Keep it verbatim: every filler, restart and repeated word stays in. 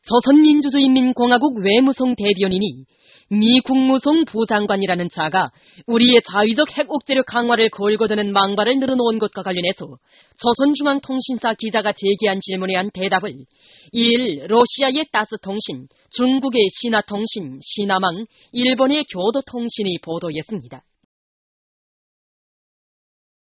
조선민주주의인민공화국 외무성 대변인이 미 국무성 부장관이라는 자가 우리의 자위적 핵 억제력 강화를 걸거드는 망발을 늘어놓은 것과 관련해서 조선중앙통신사 기자가 제기한 질문에 한 대답을 이일 러시아의 따스통신, 중국의 신화통신, 신화망, 일본의 교도통신이 보도했습니다.